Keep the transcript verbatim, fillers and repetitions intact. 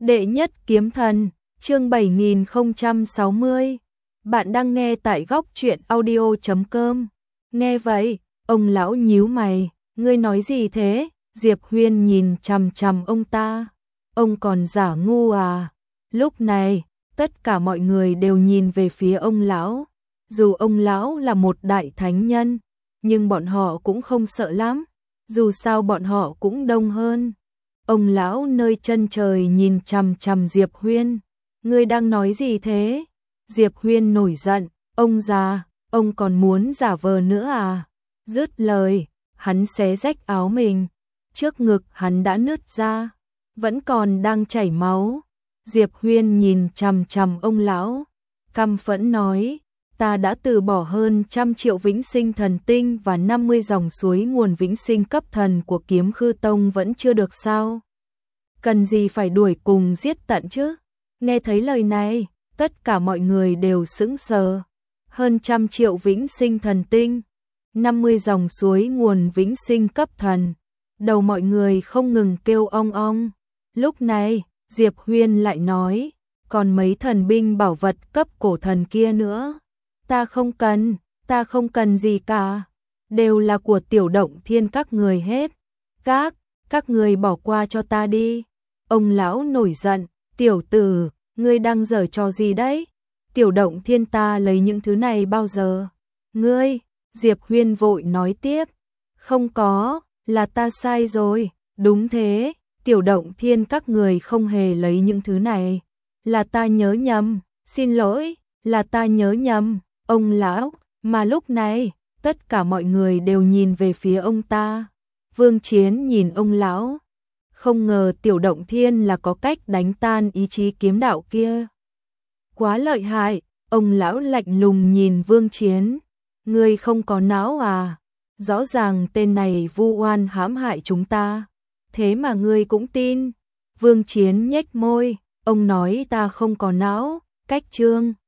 Đệ nhất kiếm thần, chương bảy nghìn không trăm sáu mươi. Bạn đang nghe tại góc truyện audio chấm com. Nghe vậy, ông lão nhíu mày, ngươi nói gì thế? Diệp Huyên nhìn chằm chằm ông ta. Ông còn giả ngu à? Lúc này, tất cả mọi người đều nhìn về phía ông lão. Dù ông lão là một đại thánh nhân, nhưng bọn họ cũng không sợ lắm. Dù sao bọn họ cũng đông hơn. Ông lão nơi chân trời nhìn chằm chằm Diệp Huyên. Ngươi đang nói gì thế? Diệp Huyên nổi giận. Ông già, ông còn muốn giả vờ nữa à? Dứt lời, hắn xé rách áo mình. Trước ngực hắn đã nứt ra, vẫn còn đang chảy máu. Diệp Huyên nhìn chằm chằm ông lão, căm phẫn nói, ta đã từ bỏ hơn trăm triệu vĩnh sinh thần tinh và năm mươi dòng suối nguồn vĩnh sinh cấp thần của Kiếm Khư Tông vẫn chưa được sao? Cần gì phải đuổi cùng giết tận chứ? Nghe thấy lời này, tất cả mọi người đều sững sờ. Hơn trăm triệu vĩnh sinh thần tinh, năm mươi dòng suối nguồn vĩnh sinh cấp thần. Đầu mọi người không ngừng kêu ong ong. Lúc này, Diệp Huyên lại nói, còn mấy thần binh bảo vật cấp cổ thần kia nữa. Ta không cần, ta không cần gì cả. Đều là của Tiểu Động Thiên các người hết. Các, các người bỏ qua cho ta đi. Ông lão nổi giận, tiểu tử, ngươi đang giở trò gì đấy? Tiểu Động Thiên ta lấy những thứ này bao giờ? Ngươi, Diệp Huyên vội nói tiếp, không có, là ta sai rồi, đúng thế, Tiểu Động Thiên các người không hề lấy những thứ này, là ta nhớ nhầm, xin lỗi, là ta nhớ nhầm, ông lão, mà lúc này, tất cả mọi người đều nhìn về phía ông ta. Vương Chiến nhìn ông lão, không ngờ Tiểu Động Thiên là có cách đánh tan ý chí kiếm đạo kia. Quá lợi hại, ông lão lạnh lùng nhìn Vương Chiến, ngươi không có não à? Rõ ràng tên này vu oan hãm hại chúng ta, thế mà ngươi cũng tin. Vương Chiến nhếch môi, ông nói ta không có não, cách trương.